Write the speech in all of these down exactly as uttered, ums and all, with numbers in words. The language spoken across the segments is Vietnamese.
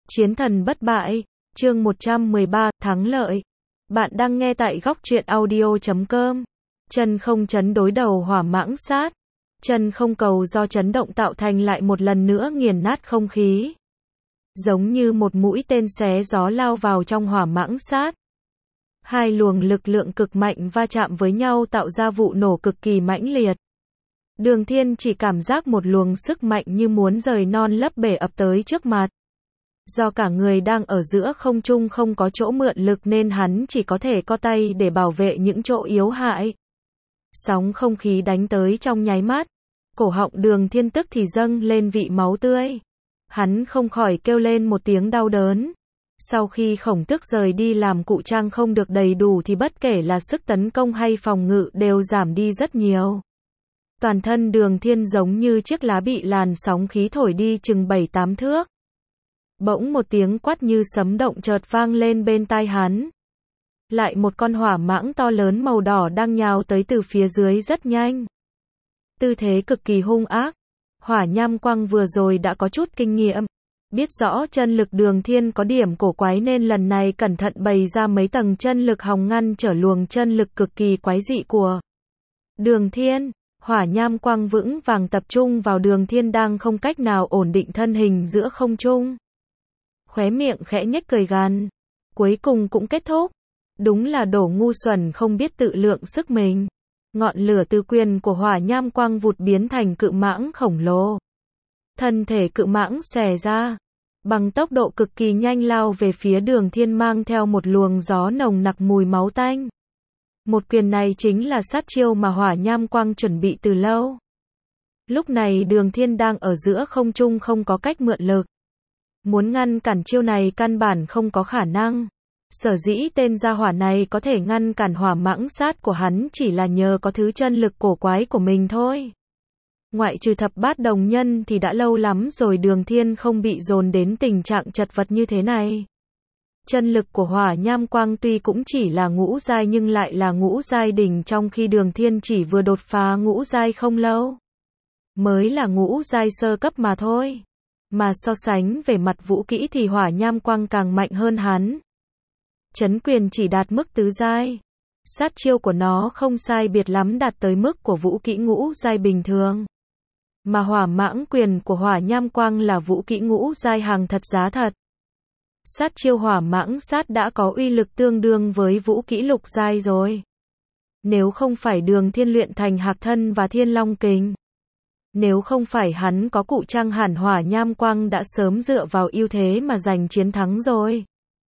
Chiến thần bất bại, chương một trăm mười ba, thắng lợi. Bạn đang nghe tại góc truyện audio chấm com. Chân không chấn đối đầu hỏa mãng sát. Chân không cầu do chấn động tạo thành lại một lần nữa nghiền nát không khí. Giống như một mũi tên xé gió lao vào trong hỏa mãng sát. Hai luồng lực lượng cực mạnh va chạm với nhau tạo ra vụ nổ cực kỳ mãnh liệt. Đường Thiên chỉ cảm giác một luồng sức mạnh như muốn rời non lấp bể ập tới trước mặt. Do cả người đang ở giữa không trung không có chỗ mượn lực nên hắn chỉ có thể co tay để bảo vệ những chỗ yếu hại. Sóng không khí đánh tới trong nháy mắt. Cổ họng Đường Thiên tức thì dâng lên vị máu tươi. Hắn không khỏi kêu lên một tiếng đau đớn. Sau khi khổng tức rời đi làm cụ trang không được đầy đủ thì bất kể là sức tấn công hay phòng ngự đều giảm đi rất nhiều. Toàn thân Đường Thiên giống như chiếc lá bị làn sóng khí thổi đi chừng bảy tám thước. Bỗng một tiếng quát như sấm động chợt vang lên bên tai hắn. Lại một con hỏa mãng to lớn màu đỏ đang nhào tới từ phía dưới rất nhanh. Tư thế cực kỳ hung ác. Hỏa nham quang vừa rồi đã có chút kinh nghiệm. Biết rõ chân lực Đường Thiên có điểm cổ quái nên lần này cẩn thận bày ra mấy tầng chân lực hòng ngăn trở luồng chân lực cực kỳ quái dị của Đường Thiên. Hỏa nham quang vững vàng tập trung vào Đường Thiên đang không cách nào ổn định thân hình giữa không trung. Khóe miệng khẽ nhếch cười gằn. Cuối cùng cũng kết thúc. Đúng là đồ ngu xuẩn không biết tự lượng sức mình. Ngọn lửa từ quyền của hỏa nham quang vụt biến thành cự mãng khổng lồ. Thân thể cự mãng xòe ra. Bằng tốc độ cực kỳ nhanh lao về phía Đường Thiên mang theo một luồng gió nồng nặc mùi máu tanh. Một quyền này chính là sát chiêu mà hỏa nham quang chuẩn bị từ lâu. Lúc này Đường Thiên đang ở giữa không trung không có cách mượn lực. Muốn ngăn cản chiêu này căn bản không có khả năng. Sở dĩ tên gia hỏa này có thể ngăn cản hỏa mãng sát của hắn chỉ là nhờ có thứ chân lực cổ quái của mình thôi. Ngoại trừ thập bát đồng nhân thì đã lâu lắm rồi Đường Thiên không bị dồn đến tình trạng chật vật như thế này. Chân lực của hỏa nham quang tuy cũng chỉ là ngũ giai nhưng lại là ngũ giai đỉnh trong khi Đường Thiên chỉ vừa đột phá ngũ giai không lâu. Mới là ngũ giai sơ cấp mà thôi. Mà so sánh về mặt vũ kỹ thì hỏa nham quang càng mạnh hơn hắn. Chấn quyền chỉ đạt mức tứ giai. Sát chiêu của nó không sai biệt lắm đạt tới mức của vũ kỹ ngũ giai bình thường. Mà hỏa mãng quyền của hỏa nham quang là vũ kỹ ngũ giai hàng thật giá thật. Sát chiêu hỏa mãng sát đã có uy lực tương đương với vũ kỹ lục giai rồi. Nếu không phải Đường Thiên luyện thành hạc thân và thiên long kình. Nếu không phải hắn có cụ trang hàn hỏa nham quang đã sớm dựa vào ưu thế mà giành chiến thắng rồi.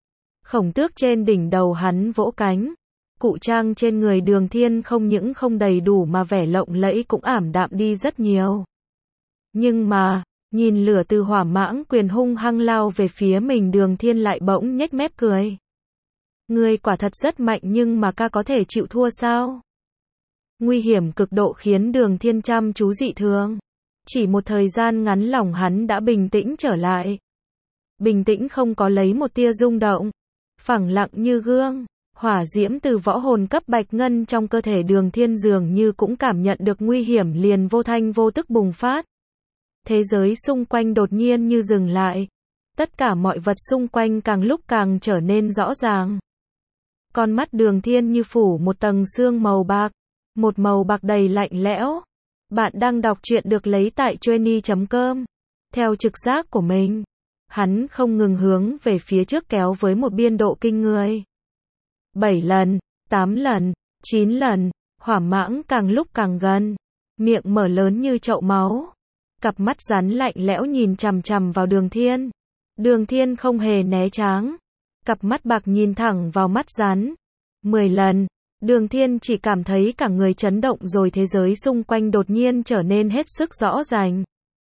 Khổng tước trên đỉnh đầu hắn vỗ cánh. Cụ trang trên người Đường Thiên không những không đầy đủ mà vẻ lộng lẫy cũng ảm đạm đi rất nhiều. Nhưng mà, nhìn lửa từ hỏa mãng quyền hung hăng lao về phía mình Đường Thiên lại bỗng nhếch mép cười. Ngươi quả thật rất mạnh nhưng mà ca có thể chịu thua sao? Nguy hiểm cực độ khiến Đường Thiên chăm chú dị thường. Chỉ một thời gian ngắn lòng hắn đã bình tĩnh trở lại. Bình tĩnh không có lấy một tia rung động. Phẳng lặng như gương. Hỏa diễm từ võ hồn cấp bạch ngân trong cơ thể Đường Thiên dường như cũng cảm nhận được nguy hiểm liền vô thanh vô tức bùng phát. Thế giới xung quanh đột nhiên như dừng lại. Tất cả mọi vật xung quanh càng lúc càng trở nên rõ ràng. Con mắt Đường Thiên như phủ một tầng sương màu bạc. Một màu bạc đầy lạnh lẽo. Bạn đang đọc truyện được lấy tại Joenie chấm com. Theo trực giác của mình, hắn không ngừng hướng về phía trước kéo với một biên độ kinh người. bảy lần, tám lần, chín lần, hỏa mãng càng lúc càng gần. Miệng mở lớn như chậu máu. Cặp mắt rắn lạnh lẽo nhìn chằm chằm vào Đường Thiên. Đường Thiên không hề né tránh. Cặp mắt bạc nhìn thẳng vào mắt rắn. mười lần. Đường Thiên chỉ cảm thấy cả người chấn động rồi thế giới xung quanh đột nhiên trở nên hết sức rõ ràng.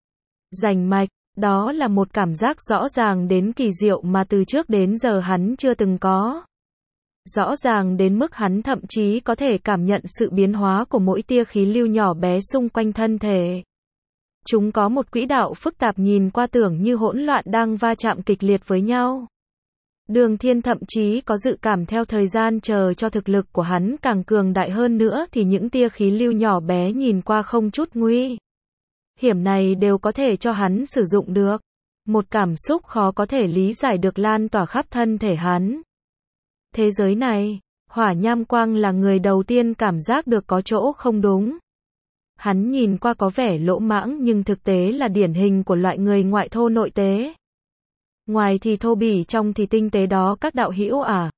Rành mạch, đó là một cảm giác rõ ràng đến kỳ diệu mà từ trước đến giờ hắn chưa từng có. Rõ ràng đến mức hắn thậm chí có thể cảm nhận sự biến hóa của mỗi tia khí lưu nhỏ bé xung quanh thân thể. Chúng có một quỹ đạo phức tạp nhìn qua tưởng như hỗn loạn đang va chạm kịch liệt với nhau. Đường Thiên thậm chí có dự cảm theo thời gian chờ cho thực lực của hắn càng cường đại hơn nữa thì những tia khí lưu nhỏ bé nhìn qua không chút nguy hiểm này đều có thể cho hắn sử dụng được. Một cảm xúc khó có thể lý giải được lan tỏa khắp thân thể hắn. Thế giới này, Hỏa Nham Quang là người đầu tiên cảm giác được có chỗ không đúng. Hắn nhìn qua có vẻ lỗ mãng nhưng thực tế là điển hình của loại người ngoại thô nội tế. Ngoài thì thô bỉ, trong thì tinh tế đó các đạo hữu à.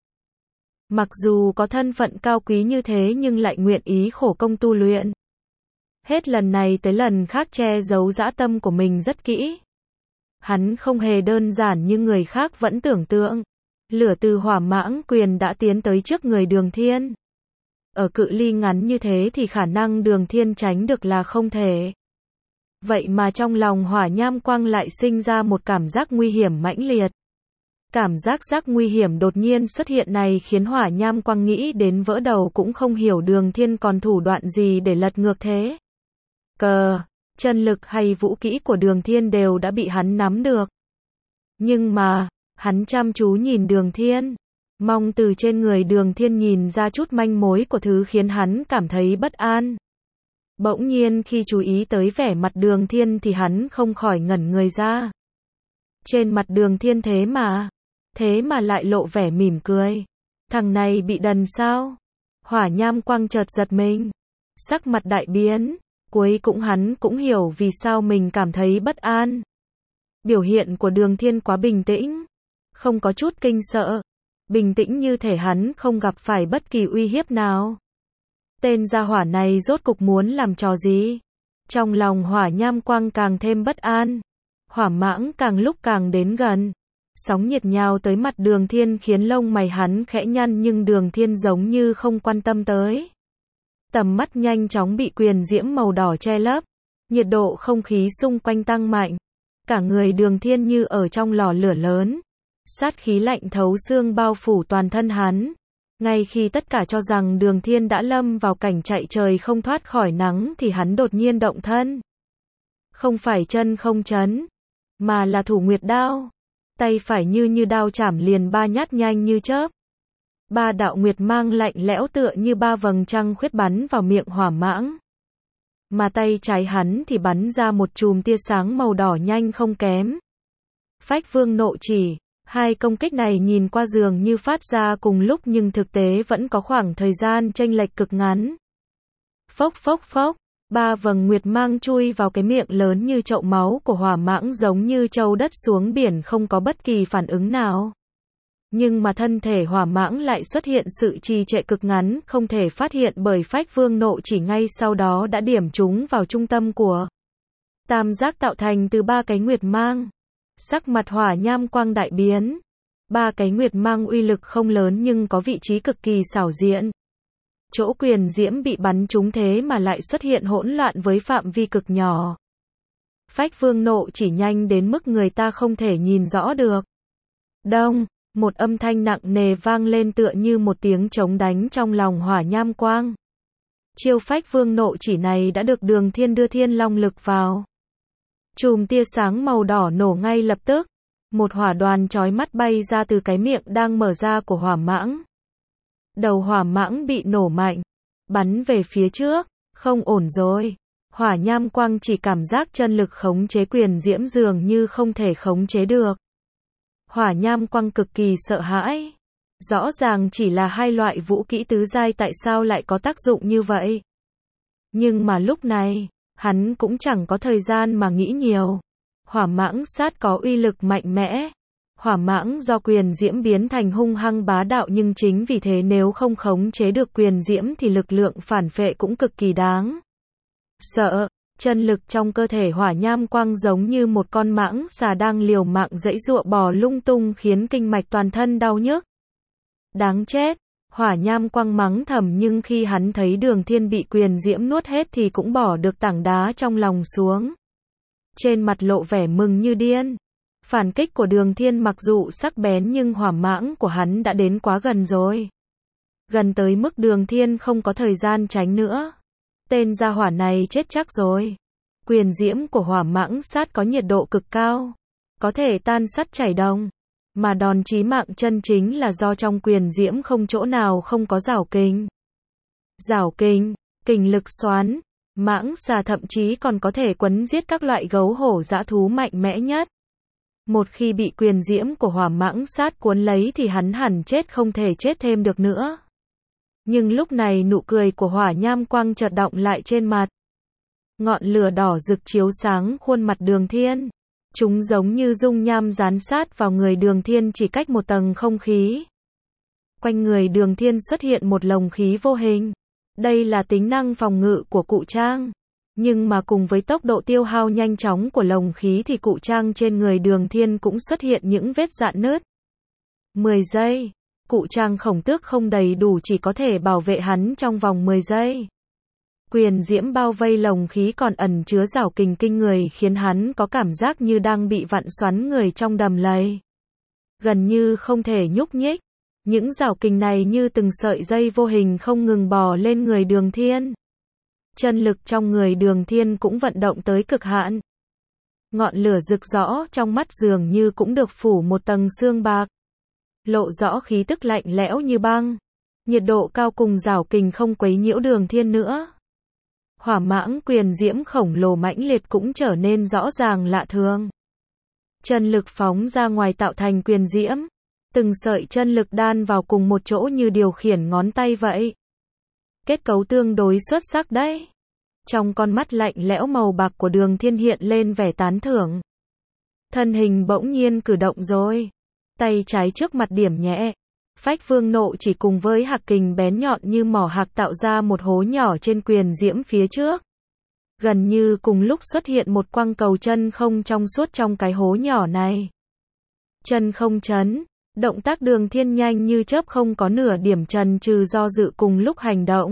Mặc dù có thân phận cao quý như thế nhưng lại nguyện ý khổ công tu luyện. Hết lần này tới lần khác che giấu dã tâm của mình rất kỹ. Hắn không hề đơn giản như người khác vẫn tưởng tượng. Lửa từ Hỏa Mãng Quyền đã tiến tới trước người Đường Thiên. Ở cự ly ngắn như thế thì khả năng Đường Thiên tránh được là không thể. Vậy mà trong lòng Hỏa Nham Quang lại sinh ra một cảm giác nguy hiểm mãnh liệt. Cảm giác giác nguy hiểm đột nhiên xuất hiện này khiến Hỏa Nham Quang nghĩ đến vỡ đầu cũng không hiểu Đường Thiên còn thủ đoạn gì để lật ngược thế. Cờ, chân lực hay vũ kỹ của Đường Thiên đều đã bị hắn nắm được. Nhưng mà, hắn chăm chú nhìn Đường Thiên, mong từ trên người Đường Thiên nhìn ra chút manh mối của thứ khiến hắn cảm thấy bất an. Bỗng nhiên khi chú ý tới vẻ mặt Đường Thiên thì hắn không khỏi ngẩn người ra. Trên mặt Đường Thiên thế mà, thế mà lại lộ vẻ mỉm cười. Thằng này bị đần sao? Hỏa Nham Quang chợt giật mình, sắc mặt đại biến, cuối cùng hắn cũng hiểu vì sao mình cảm thấy bất an. Biểu hiện của Đường Thiên quá bình tĩnh, không có chút kinh sợ, bình tĩnh như thể hắn không gặp phải bất kỳ uy hiếp nào. Tên gia hỏa này rốt cục muốn làm trò gì? Trong lòng Hỏa Nham Quang càng thêm bất an. Hỏa Mãng càng lúc càng đến gần. Sóng nhiệt nhào tới mặt Đường Thiên khiến lông mày hắn khẽ nhăn nhưng Đường Thiên giống như không quan tâm tới. Tầm mắt nhanh chóng bị quyền diễm màu đỏ che lấp. Nhiệt độ không khí xung quanh tăng mạnh. Cả người Đường Thiên như ở trong lò lửa lớn. Sát khí lạnh thấu xương bao phủ toàn thân hắn. Ngay khi tất cả cho rằng Đường Thiên đã lâm vào cảnh chạy trời không thoát khỏi nắng thì hắn đột nhiên động thân. Không phải chân không chấn, mà là Thủ Nguyệt Đao. Tay phải như như đao chảm liền ba nhát nhanh như chớp. Ba đạo nguyệt mang lạnh lẽo tựa như ba vầng trăng khuyết bắn vào miệng Hỏa Mãng. Mà tay trái hắn thì bắn ra một chùm tia sáng màu đỏ nhanh không kém. Phách Vương Nộ Chỉ. Hai công kích này nhìn qua dường như phát ra cùng lúc nhưng thực tế vẫn có khoảng thời gian chênh lệch cực ngắn. Phốc phốc phốc, ba vầng nguyệt mang chui vào cái miệng lớn như chậu máu của Hỏa Mãng giống như trâu đất xuống biển không có bất kỳ phản ứng nào. Nhưng mà thân thể Hỏa Mãng lại xuất hiện sự trì trệ cực ngắn không thể phát hiện bởi Phách Vương Nộ Chỉ ngay sau đó đã điểm trúng vào trung tâm của tam giác tạo thành từ ba cái nguyệt mang. Sắc mặt Hỏa Nham Quang đại biến. Ba cái nguyệt mang uy lực không lớn nhưng có vị trí cực kỳ xảo diệu. Chỗ quyền diễm bị bắn trúng thế mà lại xuất hiện hỗn loạn với phạm vi cực nhỏ. Phách Vương Nộ Chỉ nhanh đến mức người ta không thể nhìn rõ được. Đông, một âm thanh nặng nề vang lên tựa như một tiếng trống đánh trong lòng Hỏa Nham Quang. Chiêu Phách Vương Nộ Chỉ này đã được Đường Thiên đưa Thiên Long lực vào. Chùm tia sáng màu đỏ nổ ngay lập tức. Một hỏa đoàn chói mắt bay ra từ cái miệng đang mở ra của Hỏa Mãng. Đầu Hỏa Mãng bị nổ mạnh, bắn về phía trước, không ổn rồi. Hỏa Nham Quang chỉ cảm giác chân lực khống chế quyền diễm dường như không thể khống chế được. Hỏa Nham Quang cực kỳ sợ hãi. Rõ ràng chỉ là hai loại vũ kỹ tứ giai tại sao lại có tác dụng như vậy. Nhưng mà lúc này, hắn cũng chẳng có thời gian mà nghĩ nhiều. Hỏa Mãng sát có uy lực mạnh mẽ. Hỏa Mãng do quyền diễm biến thành hung hăng bá đạo nhưng chính vì thế nếu không khống chế được quyền diễm thì lực lượng phản phệ cũng cực kỳ đáng sợ. Chân lực trong cơ thể Hỏa Nham Quang giống như một con mãng xà đang liều mạng giãy giụa bò lung tung khiến kinh mạch toàn thân đau nhức. Đáng chết. Hỏa Nham Quang mắng thầm nhưng khi hắn thấy Đường Thiên bị quyền diễm nuốt hết thì cũng bỏ được tảng đá trong lòng xuống. Trên mặt lộ vẻ mừng như điên. Phản kích của Đường Thiên mặc dù sắc bén nhưng hỏa mãng của hắn đã đến quá gần rồi. Gần tới mức Đường Thiên không có thời gian tránh nữa. Tên gia hỏa này chết chắc rồi. Quyền diễm của hỏa mãng sát có nhiệt độ cực cao. Có thể tan sắt chảy đồng. Mà đòn chí mạng chân chính là do trong quyền diễm không chỗ nào không có giảo kình. Giảo kình, kình lực xoắn. Mãng xà thậm chí còn có thể quấn giết các loại gấu hổ dã thú mạnh mẽ nhất. Một khi bị quyền diễm của hỏa mãng sát cuốn lấy thì hắn hẳn chết không thể chết thêm được nữa. Nhưng lúc này nụ cười của hỏa nham quang chợt đọng lại trên mặt. Ngọn lửa đỏ rực chiếu sáng khuôn mặt Đường Thiên. Chúng giống như dung nham dán sát vào người Đường Thiên chỉ cách một tầng không khí. Quanh người Đường Thiên xuất hiện một lồng khí vô hình. Đây là tính năng phòng ngự của cụ trang. Nhưng mà cùng với tốc độ tiêu hao nhanh chóng của lồng khí thì cụ trang trên người Đường Thiên cũng xuất hiện những vết rạn nứt. mười giây. Cụ trang khổng tước không đầy đủ chỉ có thể bảo vệ hắn trong vòng mười giây. Quyền diễm bao vây lồng khí còn ẩn chứa rào kình kinh người khiến hắn có cảm giác như đang bị vặn xoắn người trong đầm lầy. Gần như không thể nhúc nhích. Những rào kình này như từng sợi dây vô hình không ngừng bò lên người Đường Thiên. Chân lực trong người Đường Thiên cũng vận động tới cực hạn. Ngọn lửa rực rõ trong mắt dường như cũng được phủ một tầng sương bạc. Lộ rõ khí tức lạnh lẽo như băng. Nhiệt độ cao cùng rào kình không quấy nhiễu Đường Thiên nữa. Hỏa mãng quyền diễm khổng lồ mãnh liệt cũng trở nên rõ ràng lạ thường. Chân lực phóng ra ngoài tạo thành quyền diễm. Từng sợi chân lực đan vào cùng một chỗ như điều khiển ngón tay vậy. Kết cấu tương đối xuất sắc đấy. Trong con mắt lạnh lẽo màu bạc của Đường Thiên hiện lên vẻ tán thưởng. Thân hình bỗng nhiên cử động rồi. Tay trái trước mặt điểm nhẹ. Phách vương nộ chỉ cùng với hạc kình bén nhọn như mỏ hạc tạo ra một hố nhỏ trên quyền diễm phía trước. Gần như cùng lúc xuất hiện một quang cầu chân không trong suốt trong cái hố nhỏ này. Chân không chấn. Động tác Đường Thiên nhanh như chớp không có nửa điểm chần chừ do dự cùng lúc hành động.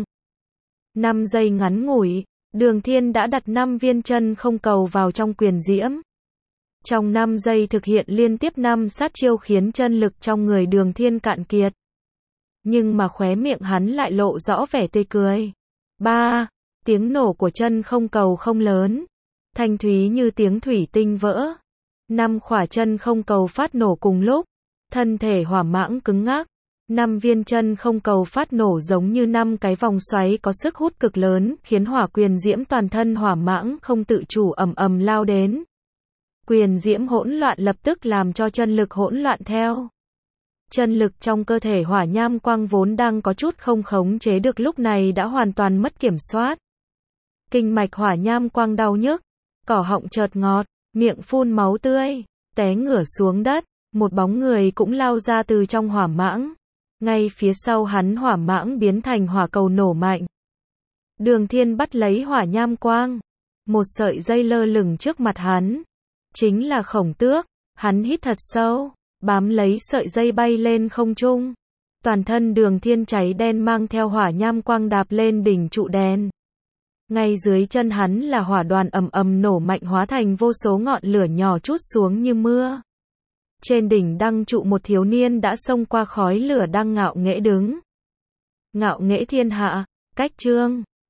năm giây ngắn ngủi, Đường Thiên đã đặt năm viên chân không cầu vào trong quyền diễm. Trong năm giây thực hiện liên tiếp năm sát chiêu khiến chân lực trong người Đường Thiên cạn kiệt. Nhưng mà khóe miệng hắn lại lộ rõ vẻ tươi cười. ba. Tiếng nổ của chân không cầu không lớn. Thanh thúy như tiếng thủy tinh vỡ. năm khỏa chân không cầu phát nổ cùng lúc. Thân thể hỏa mãng cứng ngắc. năm viên chân không cầu phát nổ giống như năm cái vòng xoáy có sức hút cực lớn, khiến hỏa quyền diễm toàn thân hỏa mãng không tự chủ ầm ầm lao đến. Quyền diễm hỗn loạn lập tức làm cho chân lực hỗn loạn theo. Chân lực trong cơ thể hỏa nham quang vốn đang có chút không khống chế được lúc này đã hoàn toàn mất kiểm soát. Kinh mạch hỏa nham quang đau nhức, cỏ họng chợt ngọt, miệng phun máu tươi, té ngửa xuống đất. Một bóng người cũng lao ra từ trong hỏa mãng. Ngay phía sau hắn hỏa mãng biến thành hỏa cầu nổ mạnh. Đường Thiên bắt lấy hỏa nham quang. Một sợi dây lơ lửng trước mặt hắn. Chính là khổng tước. Hắn hít thật sâu, bám lấy sợi dây bay lên không trung. Toàn thân Đường Thiên cháy đen mang theo hỏa nham quang đạp lên đỉnh trụ đèn. Ngay dưới chân hắn là hỏa đoàn ầm ầm nổ mạnh hóa thành vô số ngọn lửa nhỏ trút xuống như mưa. Trên đỉnh đăng trụ một thiếu niên đã xông qua khói lửa đang ngạo nghễ đứng. Ngạo nghễ thiên hạ, cách chương.